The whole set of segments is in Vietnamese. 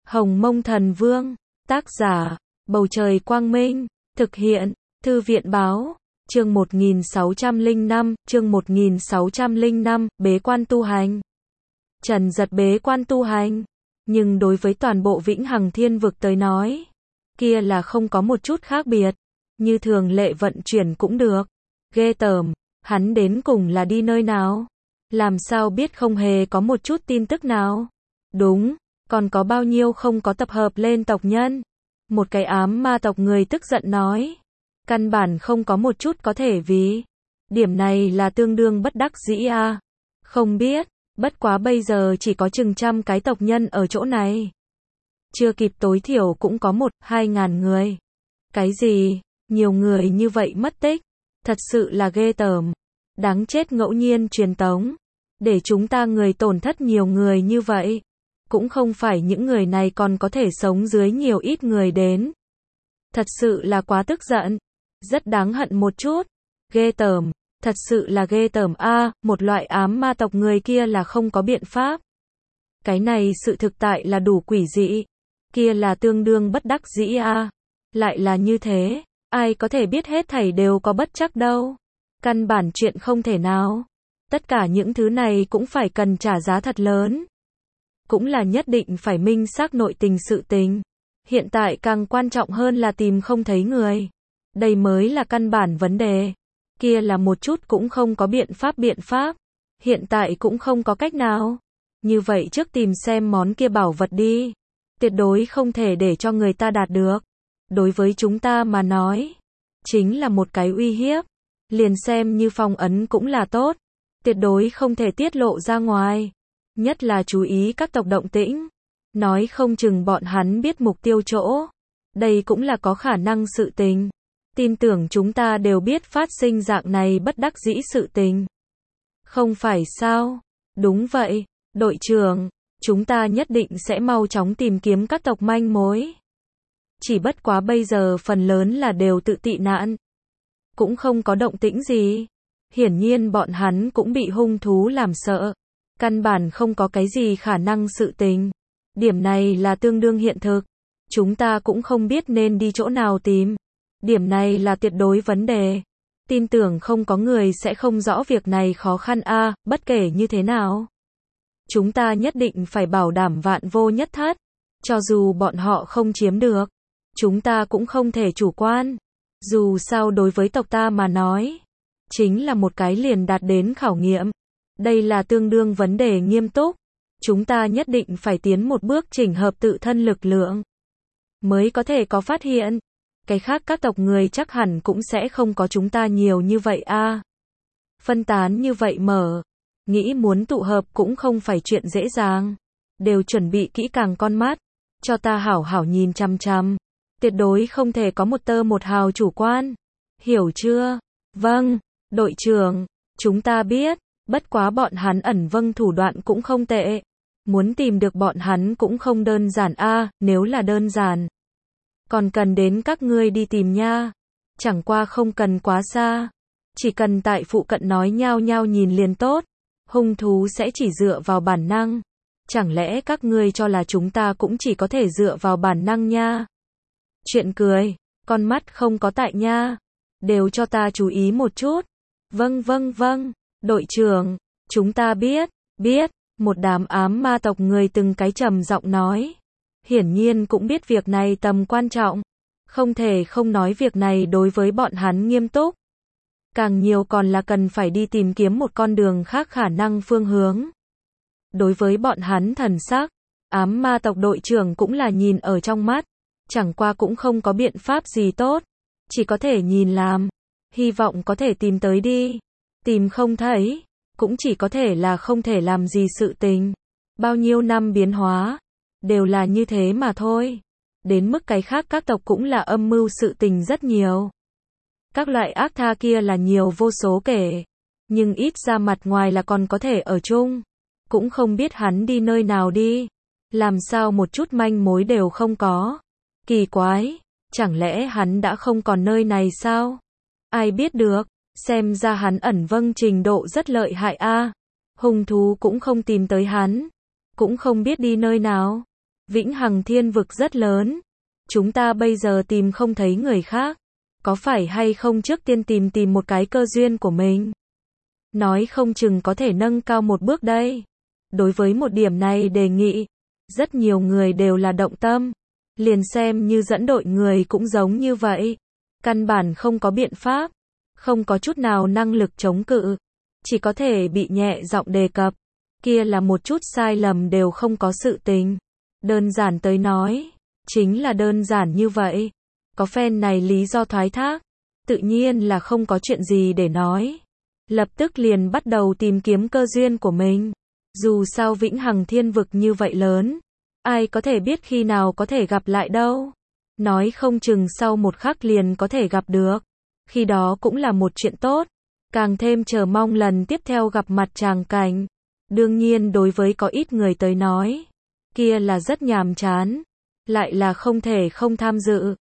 Hồng Mông Thần Vương, tác giả, Bầu Trời Quang Minh, thực hiện, Thư viện Báo, chương 1605, bế quan tu hành. Trần Giật bế quan tu hành, nhưng đối với toàn bộ Vĩnh Hằng Thiên Vực tới nói, kia là không có một chút khác biệt, như thường lệ vận chuyển cũng được. Ghê tởm, hắn đến cùng là đi nơi nào? Làm sao biết không hề có một chút tin tức nào? Đúng, còn có bao nhiêu không có tập hợp lên tộc nhân? Một cái ám ma tộc người tức giận nói. Căn bản không có một chút có thể vì. Điểm này là tương đương bất đắc dĩ a. Không biết, bất quá bây giờ chỉ có chừng trăm cái tộc nhân ở chỗ này. Chưa kịp tối thiểu cũng có 1-2 ngàn người. Cái gì? Nhiều người như vậy mất tích. Thật sự là ghê tởm. Đáng chết, ngẫu nhiên truyền tống. Để chúng ta người tổn thất nhiều người như vậy. Cũng không phải những người này còn có thể sống dưới nhiều ít người đến. Thật sự là quá tức giận. Rất đáng hận một chút. Ghê tởm. Thật sự là ghê tởm a. Một loại ám ma tộc người kia là không có biện pháp. Cái này sự thực tại là đủ quỷ dị. Kia là tương đương bất đắc dĩ a. Lại là như thế. Ai có thể biết hết thảy đều có bất trắc đâu. Căn bản chuyện không thể nào. Tất cả những thứ này cũng phải cần trả giá thật lớn. Cũng là nhất định phải minh xác nội tình sự tình. Hiện tại càng quan trọng hơn là tìm không thấy người. Đây mới là căn bản vấn đề. Kia là một chút cũng không có biện pháp. Hiện tại cũng không có cách nào. Như vậy trước tìm xem món kia bảo vật đi. Tuyệt đối không thể để cho người ta đạt được. Đối với chúng ta mà nói, chính là một cái uy hiếp. Liền xem như phong ấn cũng là tốt. Tuyệt đối không thể tiết lộ ra ngoài. Nhất là chú ý các tộc động tĩnh. Nói không chừng bọn hắn biết mục tiêu chỗ. Đây cũng là có khả năng sự tình. Tin tưởng chúng ta đều biết phát sinh dạng này bất đắc dĩ sự tình. Không phải sao? Đúng vậy, đội trưởng. Chúng ta nhất định sẽ mau chóng tìm kiếm các tộc manh mối. Chỉ bất quá bây giờ phần lớn là đều tự tị nạn. Cũng không có động tĩnh gì. Hiển nhiên bọn hắn cũng bị hung thú làm sợ. Căn bản không có cái gì khả năng sự tình. Điểm này là tương đương hiện thực. Chúng ta cũng không biết nên đi chỗ nào tìm. Điểm này là tuyệt đối vấn đề. Tin tưởng không có người sẽ không rõ việc này khó khăn a. Bất kể như thế nào, chúng ta nhất định phải bảo đảm vạn vô nhất thất. Cho dù bọn họ không chiếm được, chúng ta cũng không thể chủ quan. Dù sao đối với tộc ta mà nói, chính là một cái liền đạt đến khảo nghiệm. Đây là tương đương vấn đề nghiêm túc. Chúng ta nhất định phải tiến một bước chỉnh hợp tự thân lực lượng. Mới có thể có phát hiện. Cái khác các tộc người chắc hẳn cũng sẽ không có chúng ta nhiều như vậy a. Phân tán như vậy mở. Nghĩ muốn tụ hợp cũng không phải chuyện dễ dàng. Đều chuẩn bị kỹ càng con mắt. Cho ta hảo hảo nhìn chăm chăm. Tuyệt đối không thể có một tơ một hào chủ quan. Hiểu chưa? Vâng, đội trưởng. Chúng ta biết. Bất quá bọn hắn ẩn vâng thủ đoạn cũng không tệ. Muốn tìm được bọn hắn cũng không đơn giản a. Nếu là đơn giản, còn cần đến các ngươi đi tìm nha. Chẳng qua không cần quá xa. Chỉ cần tại phụ cận nói nhao nhao nhìn liền tốt. Hung thú sẽ chỉ dựa vào bản năng. Chẳng lẽ các ngươi cho là chúng ta cũng chỉ có thể dựa vào bản năng nha? Chuyện cười, con mắt không có tại nha. Đều cho ta chú ý một chút. Vâng, đội trưởng, chúng ta biết. Một đám ám ma tộc người từng cái trầm giọng nói. Hiển nhiên cũng biết việc này tầm quan trọng. Không thể không nói việc này đối với bọn hắn nghiêm túc. Càng nhiều còn là cần phải đi tìm kiếm một con đường khác khả năng phương hướng. Đối với bọn hắn thần sắc, ám ma tộc đội trưởng cũng là nhìn ở trong mắt. Chẳng qua cũng không có biện pháp gì tốt. Chỉ có thể nhìn làm. Hy vọng có thể tìm tới đi. Tìm không thấy, cũng chỉ có thể là không thể làm gì sự tình. Bao nhiêu năm biến hóa, đều là như thế mà thôi. Đến mức cái khác các tộc cũng là âm mưu sự tình rất nhiều. Các loại ác tha kia là nhiều vô số kể. Nhưng ít ra mặt ngoài là còn có thể ở chung. Cũng không biết hắn đi nơi nào đi. Làm sao một chút manh mối đều không có. Kỳ quái, chẳng lẽ hắn đã không còn nơi này sao? Ai biết được, xem ra hắn ẩn vâng trình độ rất lợi hại a. Hung thú cũng không tìm tới hắn. Cũng không biết đi nơi nào. Vĩnh Hằng Thiên Vực rất lớn. Chúng ta bây giờ tìm không thấy người khác. Có phải hay không trước tiên tìm một cái cơ duyên của mình? Nói không chừng có thể nâng cao một bước đây. Đối với một điểm này đề nghị, rất nhiều người đều là động tâm. Liền xem như dẫn đội người cũng giống như vậy. Căn bản không có biện pháp. Không có chút nào năng lực chống cự. Chỉ có thể bị nhẹ giọng đề cập. Kia là một chút sai lầm đều không có sự tình. Đơn giản tới nói. Chính là đơn giản như vậy. Có phen này lý do thoái thác. Tự nhiên là không có chuyện gì để nói. Lập tức liền bắt đầu tìm kiếm cơ duyên của mình. Dù sao Vĩnh Hằng Thiên Vực như vậy lớn. Ai có thể biết khi nào có thể gặp lại đâu. Nói không chừng sau một khắc liền có thể gặp được. Khi đó cũng là một chuyện tốt. Càng thêm chờ mong lần tiếp theo gặp mặt tràng cảnh. Đương nhiên đối với có ít người tới nói. Kia là rất nhàm chán. Lại là không thể không tham dự.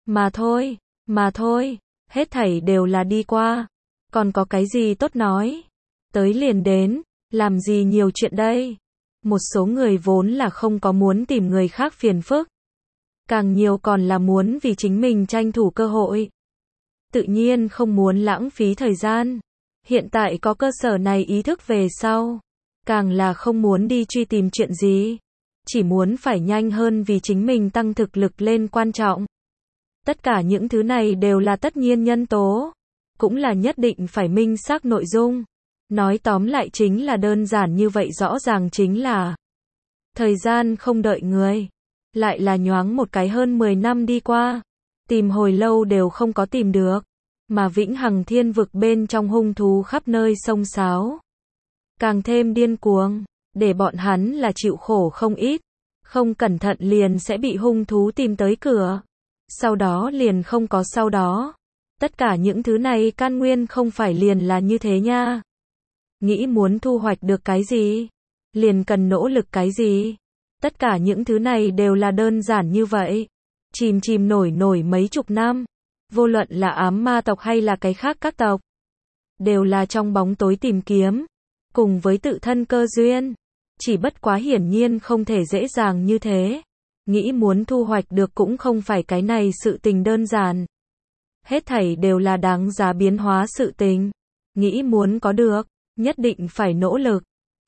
Mà thôi. Hết thảy đều là đi qua. Còn có cái gì tốt nói. Tới liền đến. Làm gì nhiều chuyện đây. Một số người vốn là không có muốn tìm người khác phiền phức. Càng nhiều còn là muốn vì chính mình tranh thủ cơ hội. Tự nhiên không muốn lãng phí thời gian. Hiện tại có cơ sở này ý thức về sau. Càng là không muốn đi truy tìm chuyện gì. Chỉ muốn phải nhanh hơn vì chính mình tăng thực lực lên quan trọng. Tất cả những thứ này đều là tất nhiên nhân tố. Cũng là nhất định phải minh xác nội dung. Nói tóm lại chính là đơn giản như vậy, rõ ràng chính là thời gian không đợi người. Lại là nhoáng một cái hơn 10 năm đi qua. Tìm hồi lâu đều không có tìm được. Mà Vĩnh Hằng Thiên Vực bên trong hung thú khắp nơi xông xáo. Càng thêm điên cuồng. Để bọn hắn là chịu khổ không ít. Không cẩn thận liền sẽ bị hung thú tìm tới cửa. Sau đó liền không có sau đó. Tất cả những thứ này căn nguyên không phải liền là như thế nha. Nghĩ muốn thu hoạch được cái gì? Liền cần nỗ lực cái gì? Tất cả những thứ này đều là đơn giản như vậy. Chìm nổi mấy chục năm. Vô luận là ám ma tộc hay là cái khác các tộc. Đều là trong bóng tối tìm kiếm. Cùng với tự thân cơ duyên. Chỉ bất quá hiển nhiên không thể dễ dàng như thế. Nghĩ muốn thu hoạch được cũng không phải cái này sự tình đơn giản. Hết thảy đều là đáng giá biến hóa sự tình. Nghĩ muốn có được, nhất định phải nỗ lực.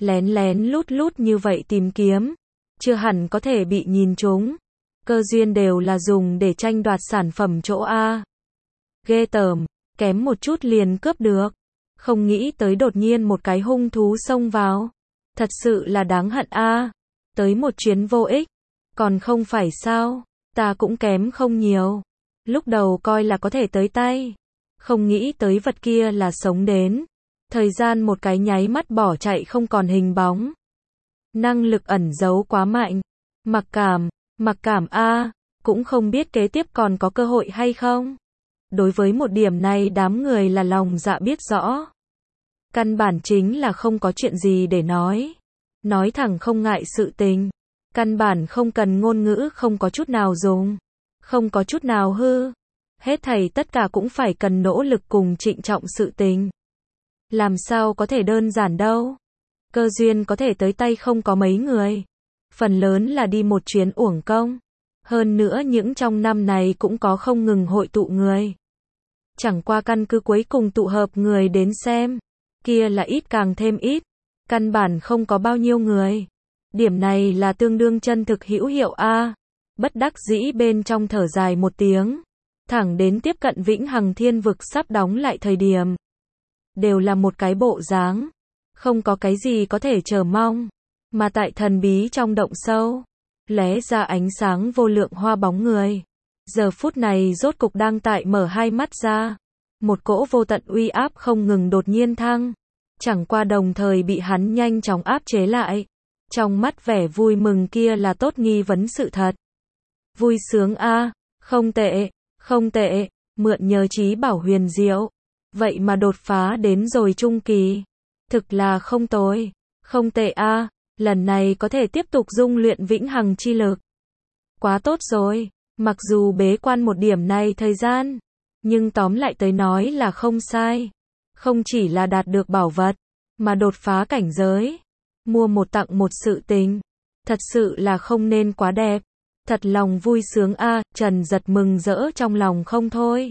Lén lút như vậy tìm kiếm. Chưa hẳn có thể bị nhìn trúng. Cơ duyên đều là dùng để tranh đoạt sản phẩm chỗ A. Ghê tởm, kém một chút liền cướp được. Không nghĩ tới đột nhiên một cái hung thú xông vào. Thật sự là đáng hận A. Tới một chuyến vô ích. Còn không phải sao, ta cũng kém không nhiều. Lúc đầu coi là có thể tới tay. Không nghĩ tới vật kia là sống đến. Thời gian một cái nháy mắt bỏ chạy không còn hình bóng. Năng lực ẩn giấu quá mạnh. Mặc cảm a, cũng không biết kế tiếp còn có cơ hội hay không. Đối với một điểm này đám người là lòng dạ biết rõ. Căn bản chính là không có chuyện gì để nói. Nói thẳng không ngại sự tình. Căn bản không cần ngôn ngữ, không có chút nào dùng. Không có chút nào hư. Hết thảy tất cả cũng phải cần nỗ lực cùng trịnh trọng sự tình. Làm sao có thể đơn giản đâu. Cơ duyên có thể tới tay không có mấy người. Phần lớn là đi một chuyến uổng công. Hơn nữa những trong năm này cũng có không ngừng hội tụ người. Chẳng qua căn cứ cuối cùng tụ hợp người đến xem. Kia là ít càng thêm ít. Căn bản không có bao nhiêu người. Điểm này là tương đương chân thực hữu hiệu a. Bất đắc dĩ bên trong thở dài một tiếng. Thẳng đến tiếp cận Vĩnh Hằng Thiên Vực sắp đóng lại thời điểm. Đều là một cái bộ dáng. Không có cái gì có thể chờ mong. Mà tại thần bí trong động sâu. Lóe ra ánh sáng vô lượng hoa bóng người. Giờ phút này rốt cục đang tại mở hai mắt ra. Một cỗ vô tận uy áp không ngừng đột nhiên thăng. Chẳng qua đồng thời bị hắn nhanh chóng áp chế lại. Trong mắt vẻ vui mừng kia là tốt nghi vấn sự thật. Vui sướng a, không tệ, mượn nhờ trí bảo huyền diệu. Vậy mà đột phá đến rồi trung kỳ. Thực là không tồi, không tệ a, lần này có thể tiếp tục dung luyện vĩnh hằng chi lực. Quá tốt rồi, mặc dù bế quan một điểm này thời gian, nhưng tóm lại tới nói là không sai. Không chỉ là đạt được bảo vật, mà đột phá cảnh giới. Mua một tặng một sự tình. Thật sự là không nên quá đẹp. Thật lòng vui sướng a, Trần Giật mừng rỡ trong lòng không thôi.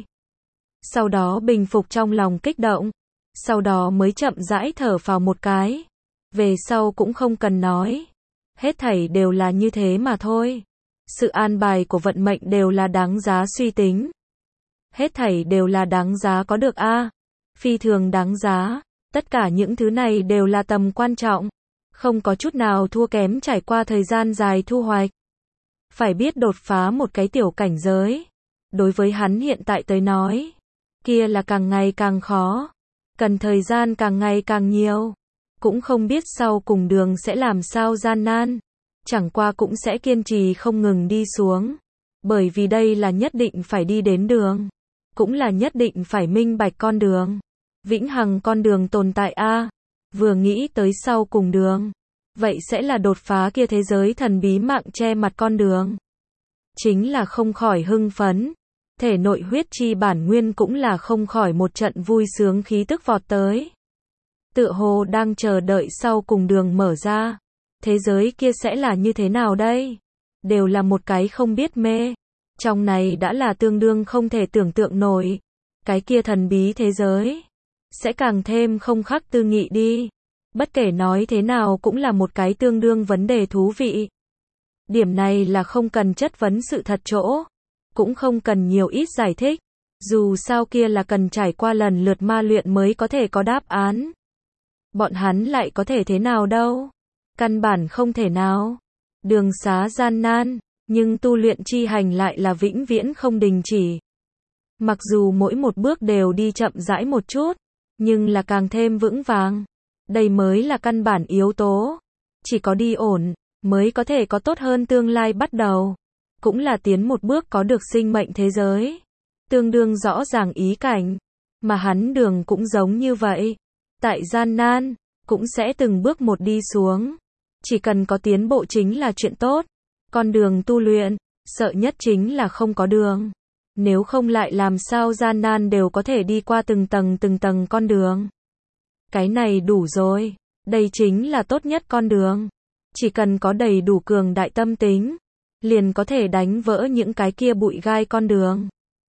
Sau đó bình phục trong lòng kích động, sau đó mới chậm rãi thở phào một cái. Về sau cũng không cần nói, hết thảy đều là như thế mà thôi. Sự an bài của vận mệnh đều là đáng giá suy tính. Hết thảy đều là đáng giá có được a, phi thường đáng giá. Tất cả những thứ này đều là tầm quan trọng, không có chút nào thua kém trải qua thời gian dài thu hoạch. Phải biết đột phá một cái tiểu cảnh giới, đối với hắn hiện tại tới nói, kia là càng ngày càng khó, cần thời gian càng ngày càng nhiều, cũng không biết sau cùng đường sẽ làm sao gian nan, chẳng qua cũng sẽ kiên trì không ngừng đi xuống, bởi vì đây là nhất định phải đi đến đường, cũng là nhất định phải minh bạch con đường, vĩnh hằng con đường tồn tại a. Vừa nghĩ tới sau cùng đường, vậy sẽ là đột phá kia thế giới thần bí mạng che mặt con đường. Chính là không khỏi hưng phấn, thể nội huyết chi bản nguyên cũng là không khỏi một trận vui sướng khí tức vọt tới. Tựa hồ đang chờ đợi sau cùng đường mở ra, thế giới kia sẽ là như thế nào đây? Đều là một cái không biết mê, trong này đã là tương đương không thể tưởng tượng nổi, cái kia thần bí thế giới sẽ càng thêm không khắc tư nghị đi. Bất kể nói thế nào cũng là một cái tương đương vấn đề thú vị. Điểm này là không cần chất vấn sự thật chỗ, cũng không cần nhiều ít giải thích, dù sao kia là cần trải qua lần lượt ma luyện mới có thể có đáp án. Bọn hắn lại có thể thế nào đâu? Căn bản không thể nào. Đường xá gian nan, nhưng tu luyện chi hành lại là vĩnh viễn không đình chỉ. Mặc dù mỗi một bước đều đi chậm rãi một chút, nhưng là càng thêm vững vàng. Đây mới là căn bản yếu tố. Chỉ có đi ổn, mới có thể có tốt hơn tương lai bắt đầu. Cũng là tiến một bước có được sinh mệnh thế giới. Tương đương rõ ràng ý cảnh. Mà hắn đường cũng giống như vậy. Tại gian nan, cũng sẽ từng bước một đi xuống. Chỉ cần có tiến bộ chính là chuyện tốt. Con đường tu luyện, sợ nhất chính là không có đường. Nếu không lại làm sao gian nan đều có thể đi qua từng tầng con đường. Cái này đủ rồi, đây chính là tốt nhất con đường. Chỉ cần có đầy đủ cường đại tâm tính, liền có thể đánh vỡ những cái kia bụi gai con đường.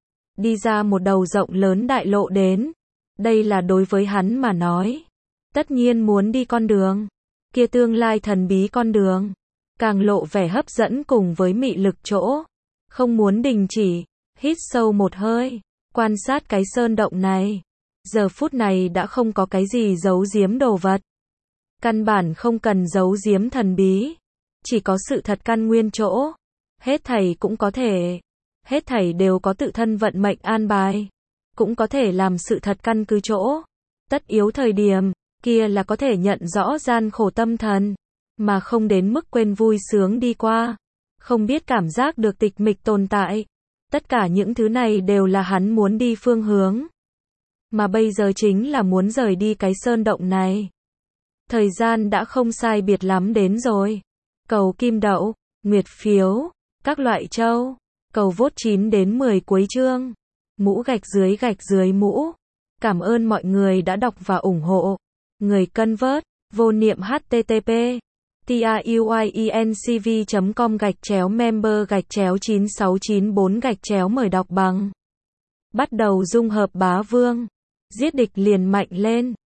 Đi ra một đầu rộng lớn đại lộ đến. Đây là đối với hắn mà nói. Tất nhiên muốn đi con đường. Kia tương lai thần bí con đường. Càng lộ vẻ hấp dẫn cùng với mị lực chỗ. Không muốn đình chỉ, hít sâu một hơi, quan sát cái sơn động này. Giờ phút này đã không có cái gì giấu giếm đồ vật. Căn bản không cần giấu giếm thần bí. Chỉ có sự thật căn nguyên chỗ. Hết thảy cũng có thể. Hết thảy đều có tự thân vận mệnh an bài. Cũng có thể làm sự thật căn cứ chỗ. Tất yếu thời điểm, kia là có thể nhận rõ gian khổ tâm thần. Mà không đến mức quên vui sướng đi qua. Không biết cảm giác được tịch mịch tồn tại. Tất cả những thứ này đều là hắn muốn đi phương hướng. Mà bây giờ chính là muốn rời đi cái sơn động này. Thời gian đã không sai biệt lắm đến rồi. Cầu kim đậu, nguyệt phiếu, các loại châu. Cầu vote 9 đến 10 cuối chương. Mũ gạch dưới mũ. Cảm ơn mọi người đã đọc và ủng hộ. Người cân vớt, vô niệm http tiuyencv.com/member/9694- mời đọc bằng. Bắt đầu dung hợp bá vương. Giết địch liền mạnh lên.